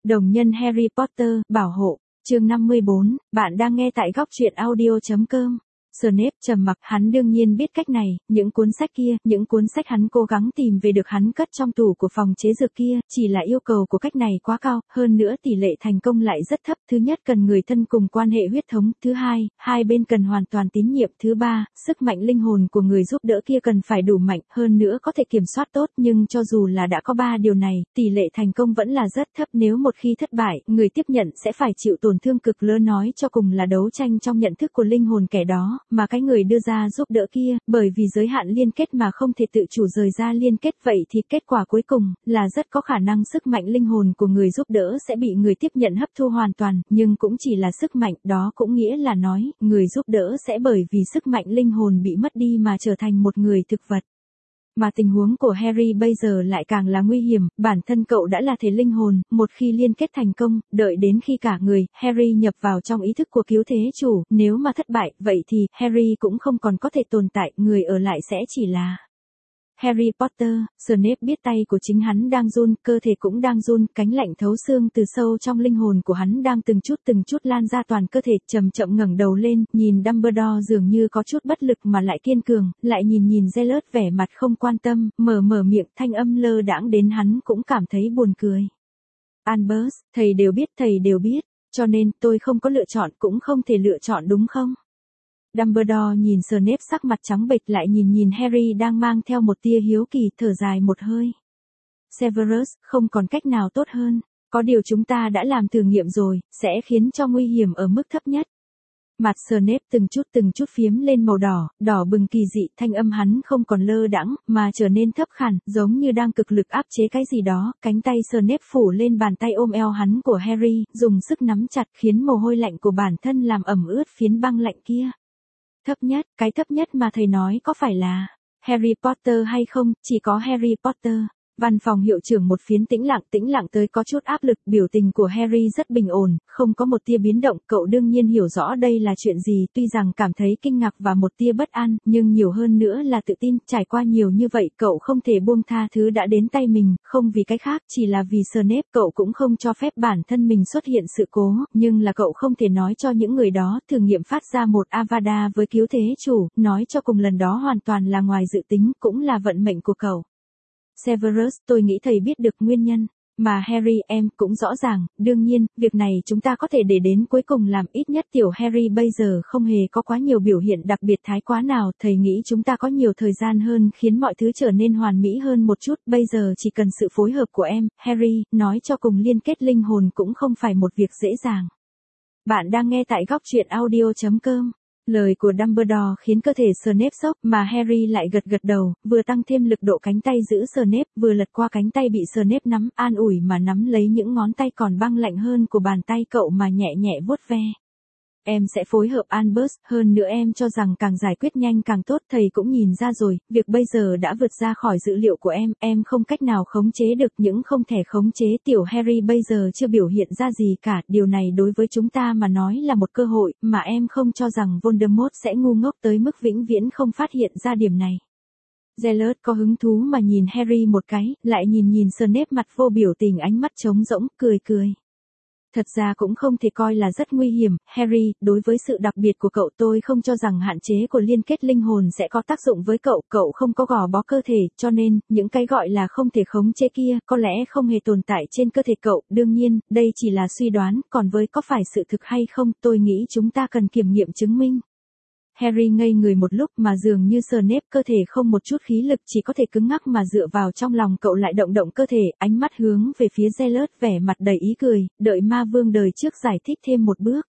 Đồng nhân Harry Potter, bảo hộ, chương 54, bạn đang nghe tại góc truyện audio.com. Snape trầm mặc, hắn đương nhiên biết cách này, những cuốn sách kia, những cuốn sách hắn cố gắng tìm về được hắn cất trong tủ của phòng chế dược kia, chỉ là yêu cầu của cách này quá cao, hơn nữa tỷ lệ thành công lại rất thấp, thứ nhất cần người thân cùng quan hệ huyết thống, thứ hai, hai bên cần hoàn toàn tín nhiệm, thứ ba, sức mạnh linh hồn của người giúp đỡ kia cần phải đủ mạnh, hơn nữa có thể kiểm soát tốt, nhưng cho dù là đã có ba điều này, tỷ lệ thành công vẫn là rất thấp, nếu một khi thất bại, người tiếp nhận sẽ phải chịu tổn thương cực lớn, nói cho cùng là đấu tranh trong nhận thức của linh hồn kẻ đó, mà cái người đưa ra giúp đỡ kia, bởi vì giới hạn liên kết mà không thể tự chủ rời ra liên kết, vậy thì kết quả cuối cùng là rất có khả năng sức mạnh linh hồn của người giúp đỡ sẽ bị người tiếp nhận hấp thu hoàn toàn, nhưng cũng chỉ là sức mạnh, đó cũng nghĩa là nói, người giúp đỡ sẽ bởi vì sức mạnh linh hồn bị mất đi mà trở thành một người thực vật. Mà tình huống của Harry bây giờ lại càng là nguy hiểm, bản thân cậu đã là thể linh hồn, một khi liên kết thành công, đợi đến khi cả người, Harry nhập vào trong ý thức của cứu thế chủ, nếu mà thất bại, vậy thì, Harry cũng không còn có thể tồn tại, người ở lại sẽ chỉ là Harry Potter. Snape biết tay của chính hắn đang run, cơ thể cũng đang run, cánh lạnh thấu xương từ sâu trong linh hồn của hắn đang từng chút lan ra toàn cơ thể, chậm chậm ngẩng đầu lên, nhìn Dumbledore dường như có chút bất lực mà lại kiên cường, lại nhìn Gellert vẻ mặt không quan tâm, mở miệng, thanh âm lơ đãng đến hắn cũng cảm thấy buồn cười. Albus, thầy đều biết, cho nên tôi không có lựa chọn, cũng không thể lựa chọn đúng không? Dumbledore nhìn Snape sắc mặt trắng bệch, lại nhìn Harry đang mang theo một tia hiếu kỳ, thở dài một hơi. Severus, không còn cách nào tốt hơn, có điều chúng ta đã làm thử nghiệm rồi, sẽ khiến cho nguy hiểm ở mức thấp nhất. Mặt Snape từng chút phiếm lên màu đỏ bừng kỳ dị, thanh âm hắn không còn lơ đãng, mà trở nên thấp khàn, giống như đang cực lực áp chế cái gì đó, cánh tay Snape phủ lên bàn tay ôm eo hắn của Harry, dùng sức nắm chặt khiến mồ hôi lạnh của bản thân làm ẩm ướt phiến băng lạnh kia. Thấp nhất, cái thấp nhất mà thầy nói có phải là Harry Potter hay không, chỉ có Harry Potter. Văn phòng hiệu trưởng một phiến tĩnh lặng tới có chút áp lực, biểu tình của Harry rất bình ổn, không có một tia biến động, cậu đương nhiên hiểu rõ đây là chuyện gì, tuy rằng cảm thấy kinh ngạc và một tia bất an, nhưng nhiều hơn nữa là tự tin, trải qua nhiều như vậy, cậu không thể buông tha thứ đã đến tay mình, không vì cái khác, chỉ là vì Snape, cậu cũng không cho phép bản thân mình xuất hiện sự cố, nhưng là cậu không thể nói cho những người đó, thử nghiệm phát ra một Avada với cứu thế chủ, nói cho cùng lần đó hoàn toàn là ngoài dự tính, cũng là vận mệnh của cậu. Severus, tôi nghĩ thầy biết được nguyên nhân, mà Harry, em cũng rõ ràng, đương nhiên, việc này chúng ta có thể để đến cuối cùng làm, ít nhất tiểu Harry bây giờ không hề có quá nhiều biểu hiện đặc biệt thái quá nào, thầy nghĩ chúng ta có nhiều thời gian hơn khiến mọi thứ trở nên hoàn mỹ hơn một chút, bây giờ chỉ cần sự phối hợp của em, Harry, nói cho cùng liên kết linh hồn cũng không phải một việc dễ dàng. Bạn đang nghe tại góc truyện audio.com. Lời của Dumbledore khiến cơ thể Snape sốc, mà Harry lại gật đầu, vừa tăng thêm lực độ cánh tay giữ Snape, vừa lật qua cánh tay bị Snape nắm, an ủi mà nắm lấy những ngón tay còn băng lạnh hơn của bàn tay cậu mà nhẹ vuốt ve. Em sẽ phối hợp Albus, hơn nữa em cho rằng càng giải quyết nhanh càng tốt, thầy cũng nhìn ra rồi, việc bây giờ đã vượt ra khỏi dự liệu của em không cách nào khống chế được, những không thể khống chế, tiểu Harry bây giờ chưa biểu hiện ra gì cả, điều này đối với chúng ta mà nói là một cơ hội, mà em không cho rằng Voldemort sẽ ngu ngốc tới mức vĩnh viễn không phát hiện ra điểm này. Gellert có hứng thú mà nhìn Harry một cái, lại nhìn Snape mặt vô biểu tình, ánh mắt trống rỗng, cười. Thật ra cũng không thể coi là rất nguy hiểm, Harry, đối với sự đặc biệt của cậu tôi không cho rằng hạn chế của liên kết linh hồn sẽ có tác dụng với cậu không có gò bó cơ thể, cho nên, những cái gọi là không thể khống chế kia, có lẽ không hề tồn tại trên cơ thể cậu, đương nhiên, đây chỉ là suy đoán, còn với có phải sự thực hay không, tôi nghĩ chúng ta cần kiểm nghiệm chứng minh. Harry ngây người một lúc mà dường như Snape cơ thể không một chút khí lực, chỉ có thể cứng ngắc mà dựa vào trong lòng cậu lại động cơ thể, ánh mắt hướng về phía Gellert vẻ mặt đầy ý cười, đợi ma vương đời trước giải thích thêm một bước.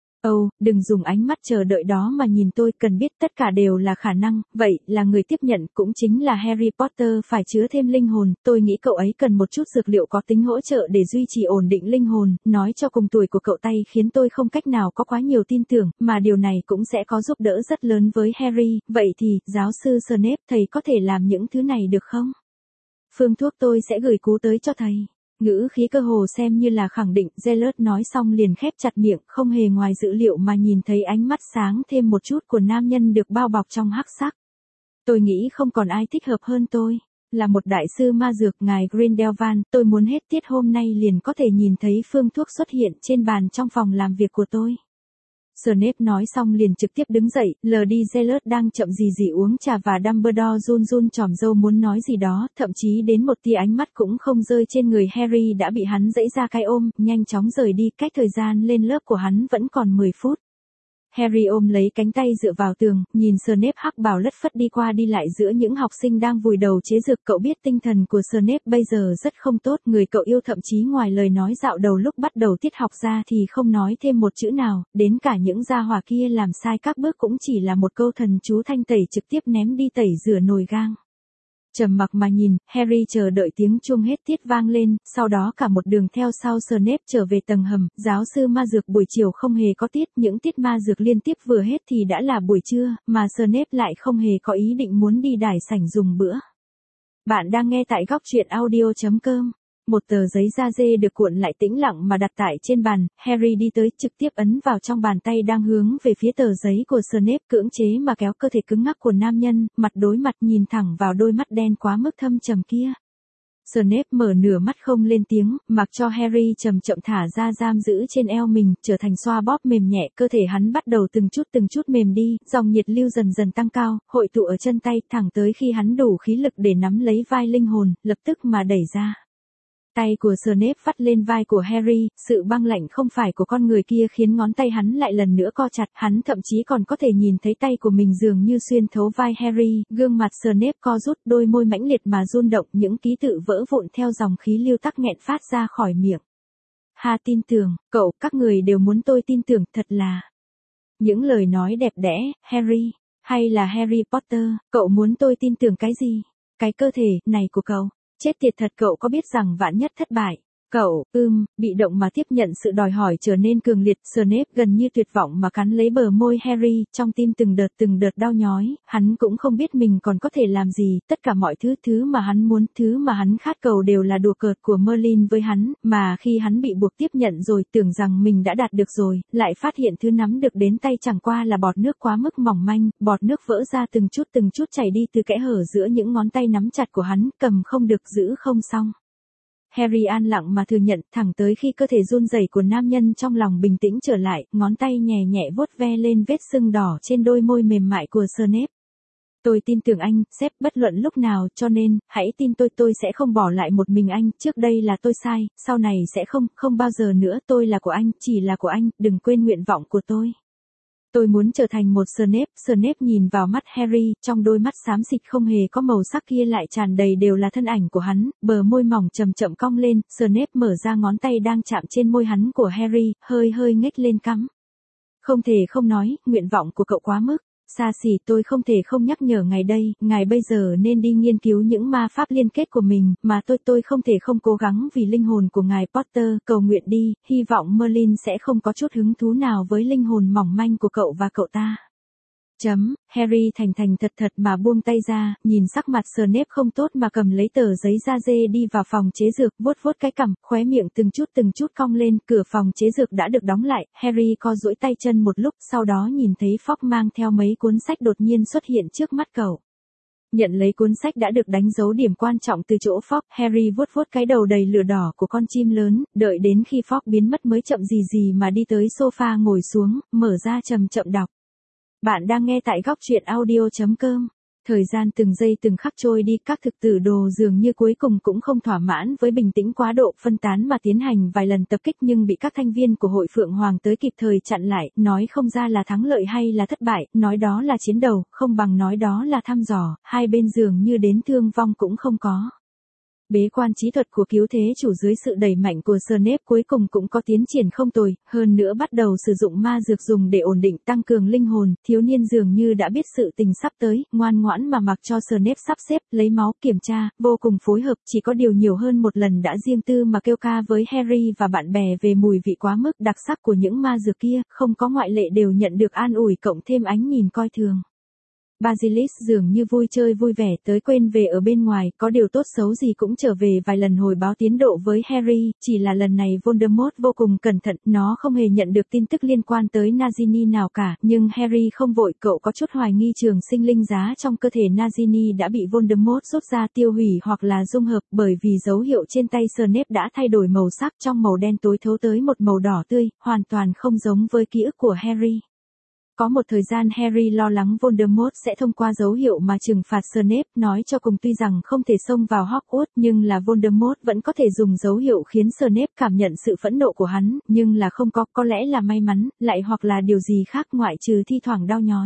Đừng dùng ánh mắt chờ đợi đó mà nhìn tôi, cần biết tất cả đều là khả năng, vậy là người tiếp nhận cũng chính là Harry Potter phải chứa thêm linh hồn, tôi nghĩ cậu ấy cần một chút dược liệu có tính hỗ trợ để duy trì ổn định linh hồn, nói cho cùng tuổi của cậu tay khiến tôi không cách nào có quá nhiều tin tưởng, mà điều này cũng sẽ có giúp đỡ rất lớn với Harry, vậy thì, giáo sư Snape, thầy có thể làm những thứ này được không? Phương thuốc tôi sẽ gửi cú tới cho thầy. Ngữ khí cơ hồ xem như là khẳng định, Gellert nói xong liền khép chặt miệng, không hề ngoài dự liệu mà nhìn thấy ánh mắt sáng thêm một chút của nam nhân được bao bọc trong hắc sắc. Tôi nghĩ không còn ai thích hợp hơn tôi. Là một đại sư ma dược ngài Grindelwald, tôi muốn hết tiết hôm nay liền có thể nhìn thấy phương thuốc xuất hiện trên bàn trong phòng làm việc của tôi. Snape nói xong liền trực tiếp đứng dậy, Lady Zealot đang chậm gì uống trà và Dumbledore run run tròm râu muốn nói gì đó, thậm chí đến một tia ánh mắt cũng không rơi trên người Harry đã bị hắn giãy ra cái ôm, nhanh chóng rời đi, cách thời gian lên lớp của hắn vẫn còn 10 phút. Harry ôm lấy cánh tay dựa vào tường, nhìn Snape hắc bào lất phất đi qua đi lại giữa những học sinh đang vùi đầu chế dược. Cậu biết tinh thần của Snape bây giờ rất không tốt, người cậu yêu thậm chí ngoài lời nói dạo đầu lúc bắt đầu tiết học ra thì không nói thêm một chữ nào, đến cả những gia hỏa kia làm sai các bước cũng chỉ là một câu thần chú thanh tẩy trực tiếp ném đi tẩy rửa nồi gang. Trầm mặc mà nhìn, Harry chờ đợi tiếng chuông hết tiết vang lên, sau đó cả một đường theo sau Snape trở về tầng hầm. Giáo sư ma dược buổi chiều không hề có tiết, những tiết ma dược liên tiếp vừa hết thì đã là buổi trưa, mà Snape lại không hề có ý định muốn đi đài sảnh dùng bữa. Bạn đang nghe tại góc truyện audio.com. Một tờ giấy da dê được cuộn lại tĩnh lặng mà đặt tại trên bàn, Harry đi tới trực tiếp ấn vào trong bàn tay đang hướng về phía tờ giấy của Snape, cưỡng chế mà kéo cơ thể cứng ngắc của nam nhân, mặt đối mặt nhìn thẳng vào đôi mắt đen quá mức thâm trầm kia. Snape mở nửa mắt không lên tiếng, mặc cho Harry chậm chậm thả ra giam giữ trên eo mình, trở thành xoa bóp mềm nhẹ, cơ thể hắn bắt đầu từng chút mềm đi, dòng nhiệt lưu dần dần tăng cao, hội tụ ở chân tay, thẳng tới khi hắn đủ khí lực để nắm lấy vai linh hồn, lập tức mà đẩy ra. Tay của Snape vắt lên vai của Harry, sự băng lạnh không phải của con người kia khiến ngón tay hắn lại lần nữa co chặt, hắn thậm chí còn có thể nhìn thấy tay của mình dường như xuyên thấu vai Harry, gương mặt Snape co rút, đôi môi mãnh liệt mà run động, những ký tự vỡ vụn theo dòng khí lưu tắc nghẹn phát ra khỏi miệng. Ha, tin tưởng, cậu, các người đều muốn tôi tin tưởng, thật là. Những lời nói đẹp đẽ, Harry, hay là Harry Potter, cậu muốn tôi tin tưởng cái gì? Cái cơ thể này của cậu. Chết tiệt thật, cậu có biết rằng vạn nhất thất bại, cậu, bị động mà tiếp nhận sự đòi hỏi trở nên cường liệt. Snape gần như tuyệt vọng mà cắn lấy bờ môi Harry, trong tim từng đợt đau nhói, hắn cũng không biết mình còn có thể làm gì, tất cả mọi thứ mà hắn muốn, thứ mà hắn khát cầu đều là đùa cợt của Merlin với hắn, mà khi hắn bị buộc tiếp nhận rồi, tưởng rằng mình đã đạt được rồi, lại phát hiện thứ nắm được đến tay chẳng qua là bọt nước quá mức mỏng manh, bọt nước vỡ ra từng chút chảy đi từ kẽ hở giữa những ngón tay nắm chặt của hắn, cầm không được giữ không xong. Harry an lặng mà thừa nhận, thẳng tới khi cơ thể run rẩy của nam nhân trong lòng bình tĩnh trở lại, ngón tay nhẹ vuốt ve lên vết sưng đỏ trên đôi môi mềm mại của Snape. Tôi tin tưởng anh, sếp, bất luận lúc nào, cho nên, hãy tin tôi sẽ không bỏ lại một mình anh, trước đây là tôi sai, sau này sẽ không bao giờ nữa, tôi là của anh, chỉ là của anh, đừng quên nguyện vọng của tôi. Tôi muốn trở thành một Snape. Snape nhìn vào mắt Harry, trong đôi mắt xám xịt không hề có màu sắc kia lại tràn đầy đều là thân ảnh của hắn, bờ môi mỏng chậm cong lên, Snape mở ra ngón tay đang chạm trên môi hắn của Harry, hơi nhếch lên cắm. Không thể không nói, nguyện vọng của cậu quá mức xa xỉ, tôi không thể không nhắc nhở ngài đây, ngài bây giờ nên đi nghiên cứu những ma pháp liên kết của mình, mà tôi không thể không cố gắng vì linh hồn của ngài Potter, cầu nguyện đi, hy vọng Merlin sẽ không có chút hứng thú nào với linh hồn mỏng manh của cậu và cậu ta. Harry thành thật mà buông tay ra, nhìn sắc mặt Snape không tốt mà cầm lấy tờ giấy da dê đi vào phòng chế dược, vuốt cái cằm, khóe miệng từng chút cong lên, cửa phòng chế dược đã được đóng lại, Harry co duỗi tay chân một lúc, sau đó nhìn thấy Fogg mang theo mấy cuốn sách đột nhiên xuất hiện trước mắt cậu. Nhận lấy cuốn sách đã được đánh dấu điểm quan trọng từ chỗ Fogg, Harry vuốt cái đầu đầy lửa đỏ của con chim lớn, đợi đến khi Fogg biến mất mới chậm gì mà đi tới sofa ngồi xuống, mở ra chậm đọc. Bạn đang nghe tại góc truyện audio.com. Thời gian từng giây từng khắc trôi đi, các thực tử đồ dường như cuối cùng cũng không thỏa mãn với bình tĩnh quá độ phân tán mà tiến hành vài lần tập kích nhưng bị các thành viên của hội Phượng Hoàng tới kịp thời chặn lại, nói không ra là thắng lợi hay là thất bại, nói đó là chiến đầu, không bằng nói đó là thăm dò, hai bên dường như đến thương vong cũng không có. Bế quan trí thuật của cứu thế chủ dưới sự đẩy mạnh của Snape cuối cùng cũng có tiến triển không tồi, hơn nữa bắt đầu sử dụng ma dược dùng để ổn định tăng cường linh hồn, thiếu niên dường như đã biết sự tình sắp tới, ngoan ngoãn mà mặc cho Snape sắp xếp, lấy máu, kiểm tra, vô cùng phối hợp, chỉ có điều nhiều hơn một lần đã riêng tư mà kêu ca với Harry và bạn bè về mùi vị quá mức đặc sắc của những ma dược kia, không có ngoại lệ đều nhận được an ủi cộng thêm ánh nhìn coi thường. Basilisk dường như vui chơi vui vẻ tới quên về ở bên ngoài, có điều tốt xấu gì cũng trở về vài lần hồi báo tiến độ với Harry, chỉ là lần này Voldemort vô cùng cẩn thận, nó không hề nhận được tin tức liên quan tới Nagini nào cả, nhưng Harry không vội, cậu có chút hoài nghi trường sinh linh giá trong cơ thể Nagini đã bị Voldemort rút ra tiêu hủy hoặc là dung hợp, bởi vì dấu hiệu trên tay Snape đã thay đổi màu sắc trong màu đen tối thấu tới một màu đỏ tươi, hoàn toàn không giống với ký ức của Harry. Có một thời gian Harry lo lắng Voldemort sẽ thông qua dấu hiệu mà trừng phạt Snape, nói cho cùng tuy rằng không thể xông vào Hogwarts nhưng là Voldemort vẫn có thể dùng dấu hiệu khiến Snape cảm nhận sự phẫn nộ của hắn, nhưng là không có lẽ là may mắn, lại hoặc là điều gì khác ngoại trừ thi thoảng đau nhói.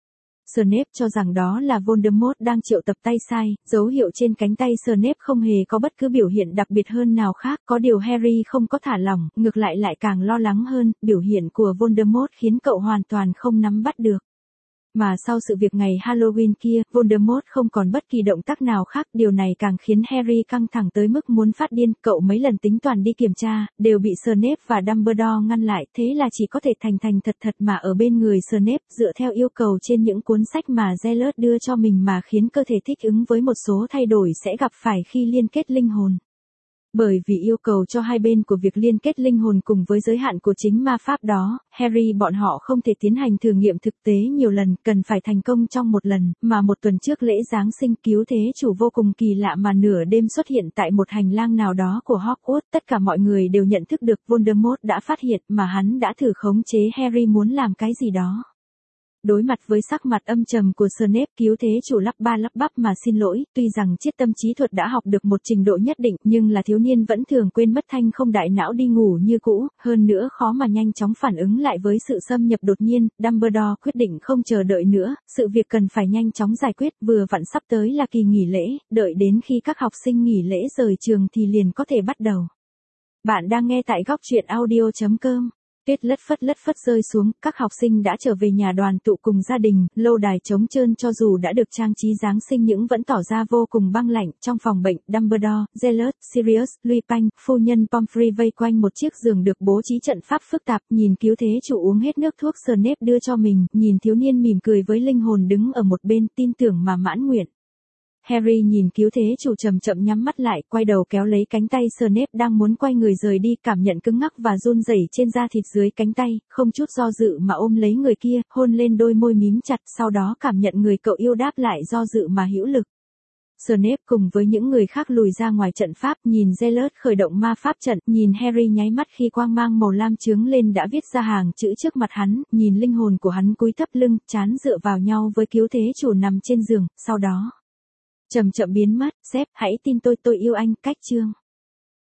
Snape cho rằng đó là Voldemort đang triệu tập tay sai, dấu hiệu trên cánh tay Snape không hề có bất cứ biểu hiện đặc biệt hơn nào khác, có điều Harry không có thả lỏng, ngược lại càng lo lắng hơn, biểu hiện của Voldemort khiến cậu hoàn toàn không nắm bắt được. Mà sau sự việc ngày Halloween kia, Voldemort không còn bất kỳ động tác nào khác, điều này càng khiến Harry căng thẳng tới mức muốn phát điên, cậu mấy lần tính toán đi kiểm tra, đều bị Snape và Dumbledore ngăn lại, thế là chỉ có thể thành thật mà ở bên người Snape, dựa theo yêu cầu trên những cuốn sách mà Gellert đưa cho mình mà khiến cơ thể thích ứng với một số thay đổi sẽ gặp phải khi liên kết linh hồn. Bởi vì yêu cầu cho hai bên của việc liên kết linh hồn cùng với giới hạn của chính ma pháp đó, Harry bọn họ không thể tiến hành thử nghiệm thực tế nhiều lần, cần phải thành công trong một lần, mà một tuần trước lễ Giáng sinh cứu thế chủ vô cùng kỳ lạ mà nửa đêm xuất hiện tại một hành lang nào đó của Hogwarts, tất cả mọi người đều nhận thức được Voldemort đã phát hiện mà hắn đã thử khống chế Harry muốn làm cái gì đó. Đối mặt với sắc mặt âm trầm của Snape, cứu thế chủ lắp bắp mà xin lỗi, tuy rằng triết tâm trí thuật đã học được một trình độ nhất định, nhưng là thiếu niên vẫn thường quên mất thanh không đại não đi ngủ như cũ, hơn nữa khó mà nhanh chóng phản ứng lại với sự xâm nhập đột nhiên, Dumbledore quyết định không chờ đợi nữa, sự việc cần phải nhanh chóng giải quyết, vừa vặn sắp tới là kỳ nghỉ lễ, đợi đến khi các học sinh nghỉ lễ rời trường thì liền có thể bắt đầu. Bạn đang nghe tại góc truyện audio.com. Tuyết lất phất rơi xuống, các học sinh đã trở về nhà đoàn tụ cùng gia đình, lâu đài trống trơn cho dù đã được trang trí Giáng sinh nhưng vẫn tỏ ra vô cùng băng lạnh. Trong phòng bệnh, Dumbledore, Gellert, Sirius, Lupin, phu nhân Pomfrey vây quanh một chiếc giường được bố trí trận pháp phức tạp, nhìn cứu thế chủ uống hết nước thuốc Snape đưa cho mình, nhìn thiếu niên mỉm cười với linh hồn đứng ở một bên, tin tưởng mà mãn nguyện. Harry nhìn cứu thế chủ chậm chậm nhắm mắt lại, quay đầu kéo lấy cánh tay Snape đang muốn quay người rời đi, cảm nhận cứng ngắc và run rẩy trên da thịt dưới cánh tay, không chút do dự mà ôm lấy người kia, hôn lên đôi môi mím chặt, sau đó cảm nhận người cậu yêu đáp lại do dự mà hữu lực. Snape cùng với những người khác lùi ra ngoài trận pháp, nhìn Gellert khởi động ma pháp trận, nhìn Harry nháy mắt khi quang mang màu lam chướng lên đã viết ra hàng chữ trước mặt hắn, nhìn linh hồn của hắn cúi thấp lưng, trán dựa vào nhau với cứu thế chủ nằm trên giường, sau đó chậm biến mất, "Sếp, hãy tin tôi yêu anh." Cách chương